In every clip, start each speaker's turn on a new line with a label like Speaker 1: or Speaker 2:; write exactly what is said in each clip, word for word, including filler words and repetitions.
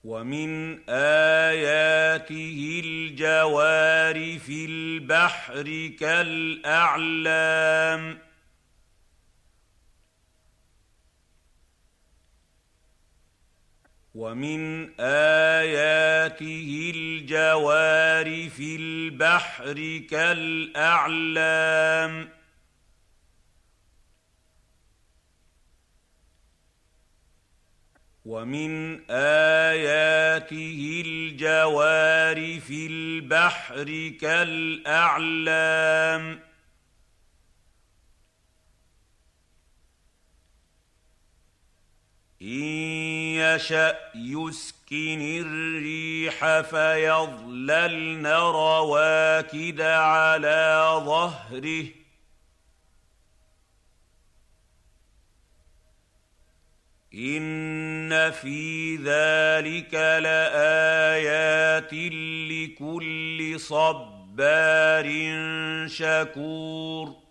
Speaker 1: ومن آياته الجوار في البحر كالأعلام ومن آياته الجوار في البحر كالأعلام ومن آياته الجوار في البحر كالأعلام إن يشأ يسكن الريح فيظللن رواكد على ظهره إن في ذلك لآيات لكل صبار شكور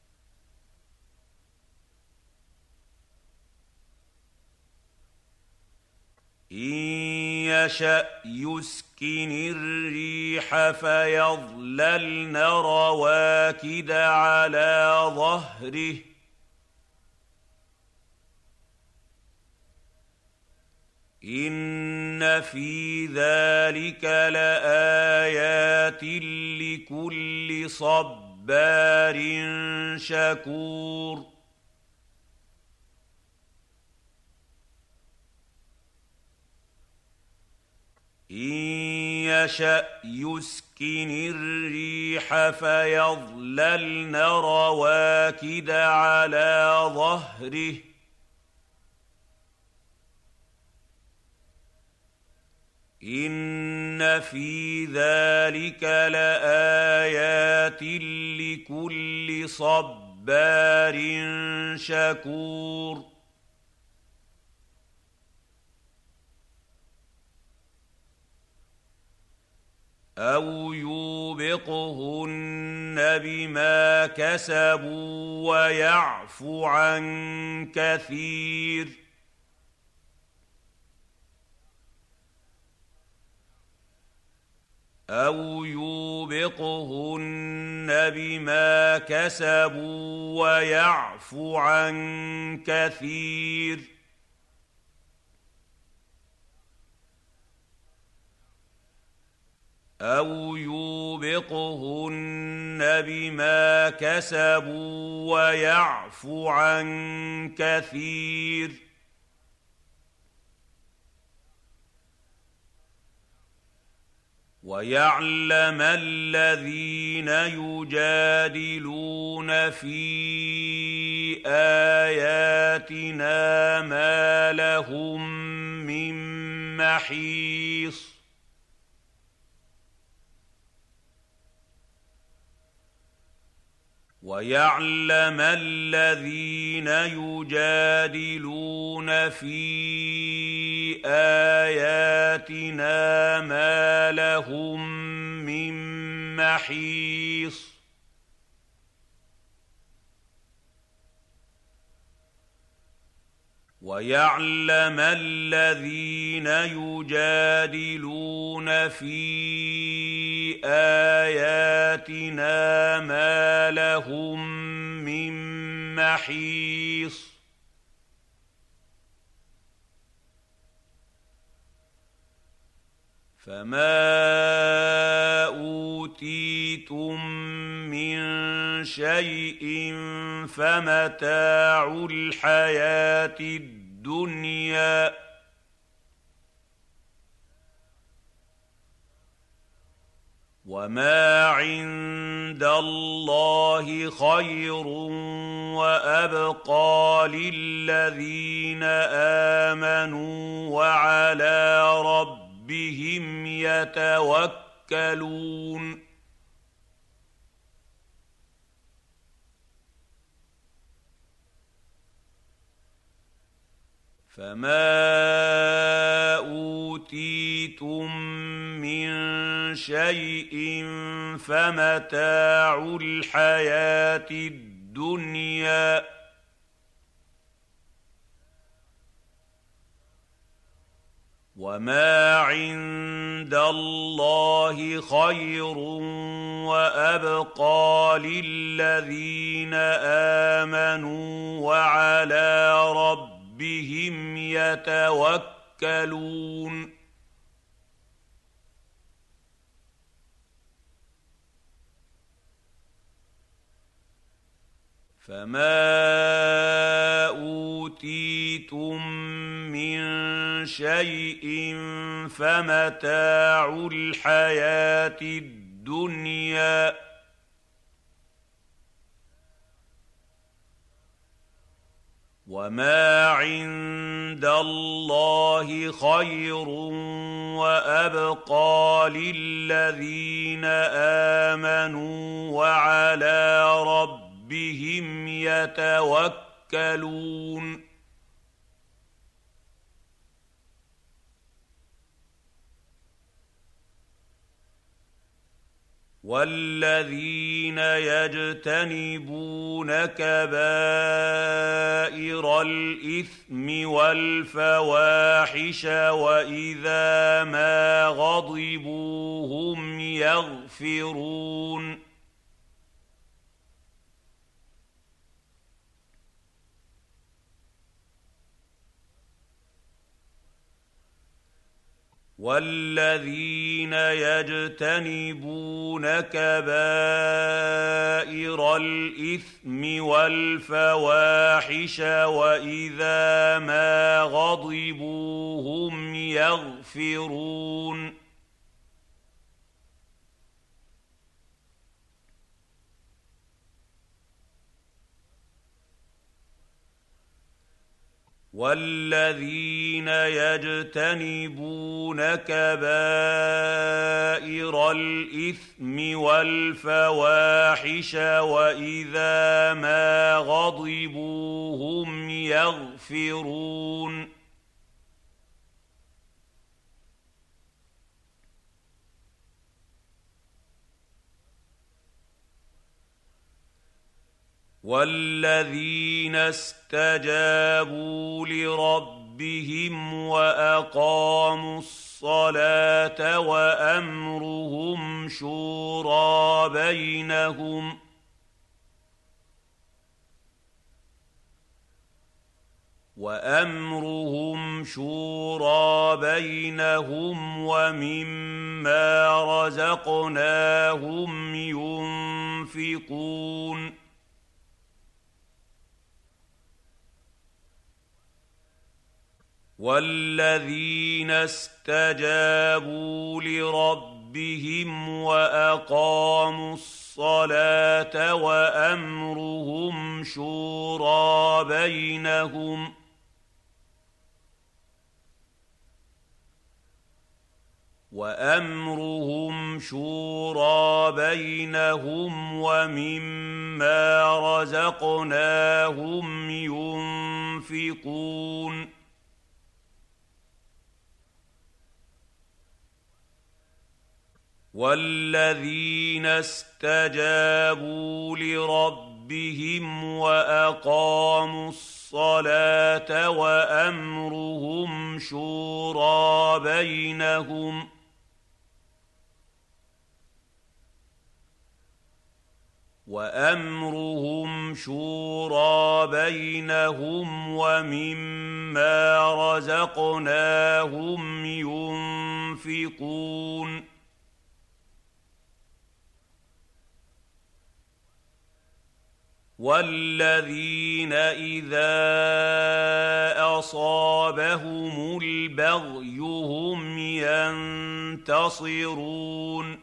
Speaker 1: إن يشأ يسكن الريح فيظللن رواكد على ظهره إن في ذلك لآيات لكل صبار شكور إن يشأ يسكن الريح فيظللن رواكد على ظهره إن في ذلك لآيات لكل صبار شكور أو يوبقهن بما كسبوا ويعفو عن كثير أو يوبقهن بما كسبوا ويعفو عن كثير أو يوبقهن بما كسبوا ويعفو عن كثير ويعلم الذين يجادلون في آياتنا ما لهم من محيص ويعلم الذين يجادلون في آياتنا ما لهم من محيص ويعلم الذين يجادلون في آياتنا ما لهم من محيص فما أوتيتم من شيء فمتاع الحياة الدنيا وما عند الله خير وأبقى للذين آمنوا وعلى ربهم يتوكلون فما أوتيتم من شيء فمتاع الحياة الدنيا وما عند الله خير وأبقى للذين آمنوا وعلى ربهم يتوكلون فما أوتيتم من شيء فمتاع الحياة الدنيا وما عند الله خير وأبقى للذين آمنوا وعلى ربهم بهم يتوكلون والذين يجتنبون كبائر الإثم والفواحش وإذا ما غضبوا هم يغفرون والذين يجتنبون كبائر الإثم والفواحش وإذا ما غضبوا هم يغفرون والذين يجتنبون كبائر الإثم والفواحش وإذا ما غضبوا هم يغفرون والذين استجابوا لربهم وأقاموا الصلاة وأمرهم شورى بينهم وأمرهم شورى بينهم ومما رزقناهم ينفقون والذين استجابوا لربهم وأقاموا الصلاة وأمرهم شورى بينهم وأمرهم شورى بينهم ومما رزقناهم ينفقون والذين استجابوا لربهم وأقاموا الصلاة وأمرهم شورى بينهم وأمرهم شورى بينهم ومما رزقناهم ينفقون والذين إذا أصابهم البغي هم ينتصرون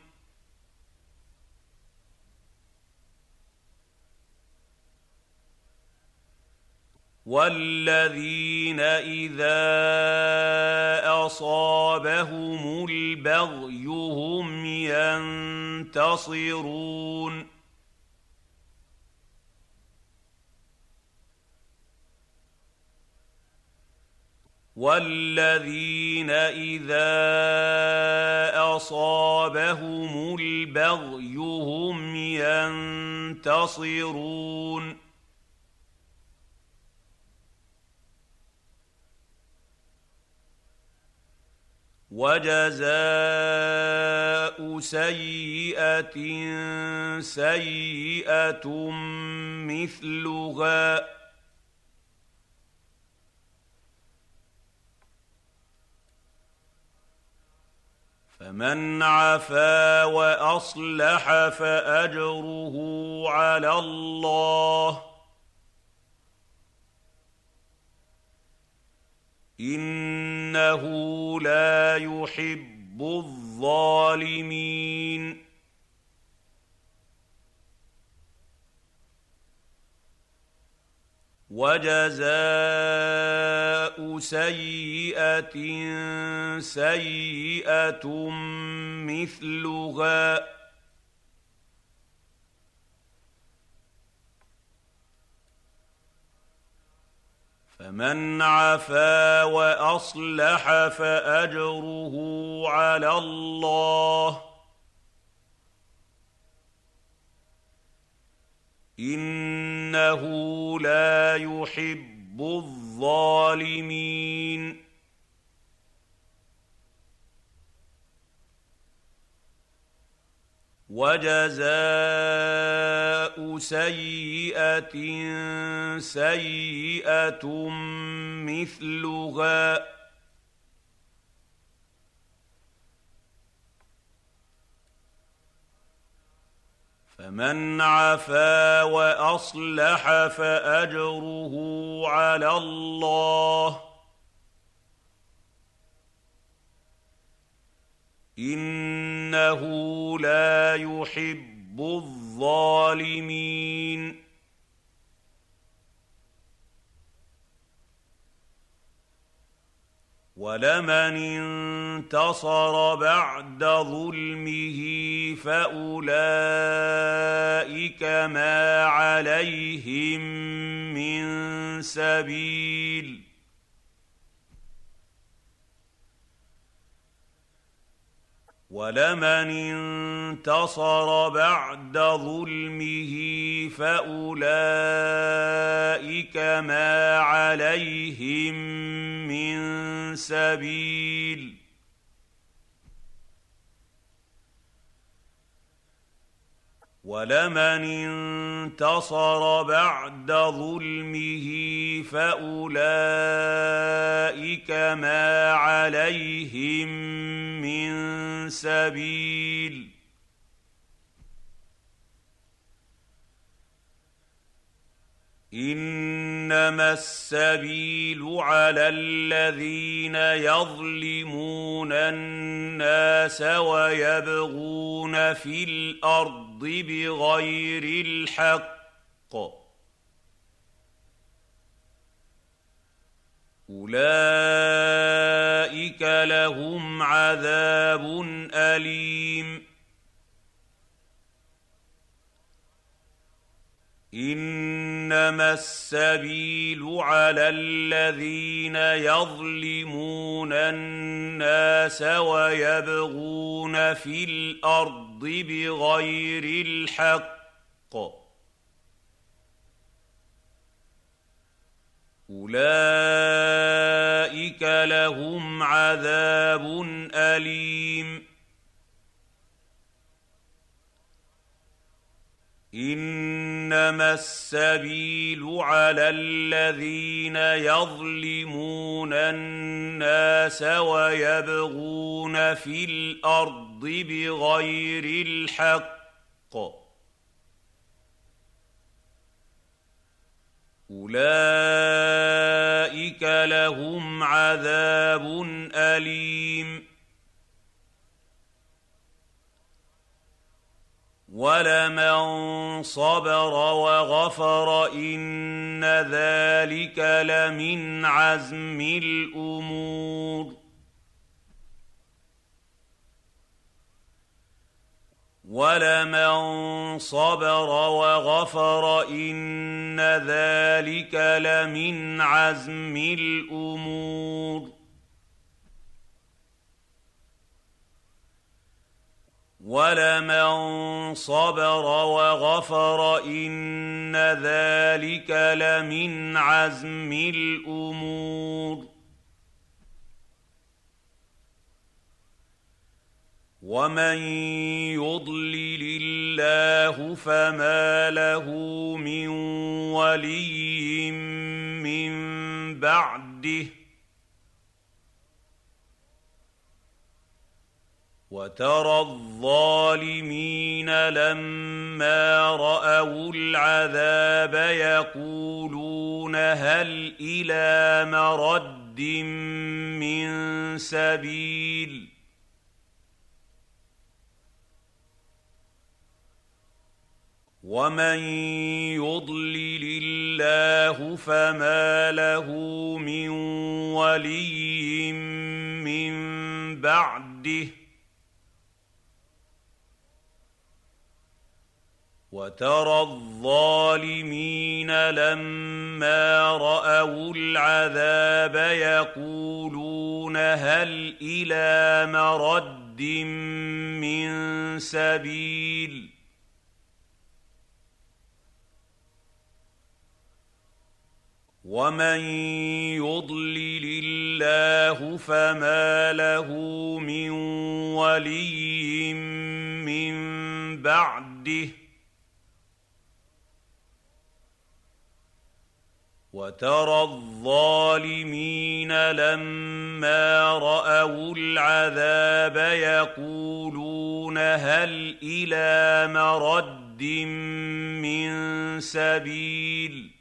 Speaker 1: والذين إذا أصابهم البغي هم ينتصرون والذين إذا أصابهم البغي هم ينتصرون وجزاء سيئة سيئة مثلها فمن عفا وأصلح فأجره على الله إنه لا يحب الظالمين وجزاء سيئة سيئة مثلها فمن عفا وأصلح فأجره على الله إنه لا يحب الظالمين وجزاء سيئة سيئة مثلها فمن عفا وأصلح فأجره على الله إنه لا يحب الظالمين ولمن انتصر بعد ظلمه فأولئك ما عليهم من سبيل ولمن انتصر بعد ظلمه فأولئك ما عليهم من سبيل ولمن انتصر بعد ظلمه فأولئك ما عليهم من سبيل إنما السبيل على الذين يظلمون الناس ويبغون في الأرض بغير الحق أولئك لهم عذاب أليم إنما السبيل على الذين يظلمون الناس ويبغون في الأرض بغير الحق أولئك لهم عذاب أليم إنما السبيل على الذين يظلمون الناس ويبغون في الأرض بغير الحق أولئك لهم عذاب أليم ولمن صبر وغفر إن ذلك لمن عزم الأمور ولمن صبر وغفر إن ذلك لمن عزم الأمور ولمن صبر وغفر إن ذلك لمن عزم الأمور ومن يضلل الله فما له من ولي من بعده وترى الظالمين لما رأوا العذاب يقولون هل إلى مرد من سبيل ومن يضلل الله فما له من ولي من بعده وترى الظالمين لما رأوا العذاب يقولون هل إلى مرد من سبيل ومن يضلل الله فما له من ولي من بعده وترى الظالمين لما رأوا العذاب يقولون هل إلى مرد من سبيل